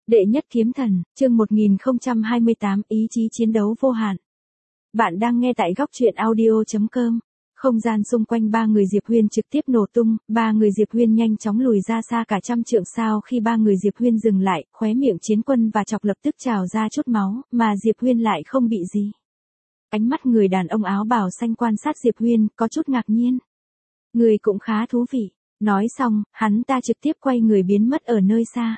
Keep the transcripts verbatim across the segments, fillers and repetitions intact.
Đệ nhất kiếm thần, chương một nghìn không trăm hai mươi tám, ý chí chiến đấu vô hạn. Bạn đang nghe tại góc truyện audio chấm com. Không gian xung quanh ba người Diệp Huyên trực tiếp nổ tung, ba người Diệp Huyên nhanh chóng lùi ra xa cả trăm trượng. Sau khi ba người Diệp Huyên dừng lại, khóe miệng Chiến Quân và Chọc lập tức trào ra chút máu, mà Diệp Huyên lại không bị gì. Ánh mắt người đàn ông áo bào xanh quan sát Diệp Huyên, có chút ngạc nhiên. Người cũng khá thú vị. Nói xong, hắn ta trực tiếp quay người biến mất ở nơi xa.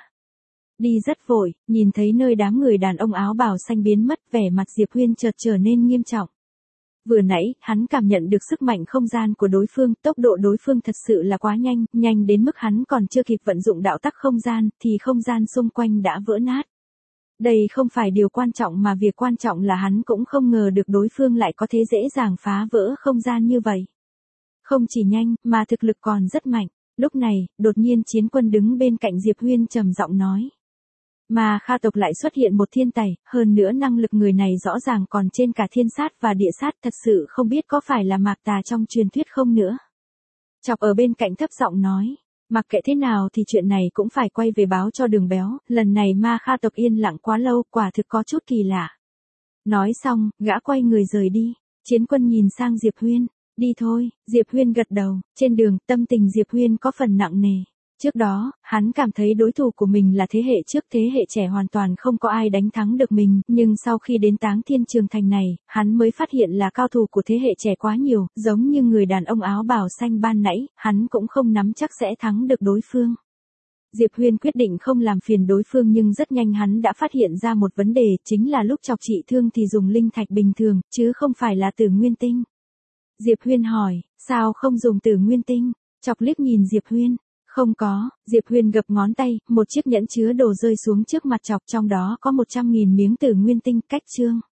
Đi rất vội, nhìn thấy nơi đám người đàn ông áo bào xanh biến mất, vẻ mặt Diệp Huyên chợt trở nên nghiêm trọng. Vừa nãy, hắn cảm nhận được sức mạnh không gian của đối phương, tốc độ đối phương thật sự là quá nhanh, nhanh đến mức hắn còn chưa kịp vận dụng đạo tắc không gian, thì không gian xung quanh đã vỡ nát. Đây không phải điều quan trọng mà việc quan trọng là hắn cũng không ngờ được đối phương lại có thể dễ dàng phá vỡ không gian như vậy. Không chỉ nhanh, mà thực lực còn rất mạnh. Lúc này, đột nhiên Chiến Quân đứng bên cạnh Diệp Huyên trầm giọng nói. Mà Kha tộc lại xuất hiện một thiên tài, hơn nữa năng lực người này rõ ràng còn trên cả thiên sát và địa sát, thật sự không biết có phải là Mạc Tà trong truyền thuyết không nữa. Chọc ở bên cạnh thấp giọng nói, mặc kệ thế nào thì chuyện này cũng phải quay về báo cho Đường Béo, lần này Ma Kha tộc yên lặng quá lâu, quả thực có chút kỳ lạ. Nói xong, gã quay người rời đi. Chiến Quân nhìn sang Diệp Huyên, đi thôi. Diệp Huyên gật đầu. Trên đường, tâm tình Diệp Huyên có phần nặng nề. Trước đó, hắn cảm thấy đối thủ của mình là thế hệ trước, thế hệ trẻ hoàn toàn không có ai đánh thắng được mình, nhưng sau khi đến Táng Thiên Trường Thành này, hắn mới phát hiện là cao thủ của thế hệ trẻ quá nhiều, giống như người đàn ông áo bào xanh ban nãy, hắn cũng không nắm chắc sẽ thắng được đối phương. Diệp Huyên quyết định không làm phiền đối phương, nhưng rất nhanh hắn đã phát hiện ra một vấn đề, chính là lúc Chọc trị thương thì dùng linh thạch bình thường, chứ không phải là Tử Nguyên Tinh. Diệp Huyên hỏi, sao không dùng Tử Nguyên Tinh? Chọc liếc nhìn Diệp Huyên. Không có. Diệp Huyên gập ngón tay, một chiếc nhẫn chứa đồ rơi xuống trước mặt Chọc, trong đó có một trăm nghìn miếng Tử Nguyên Tinh. Cách chương.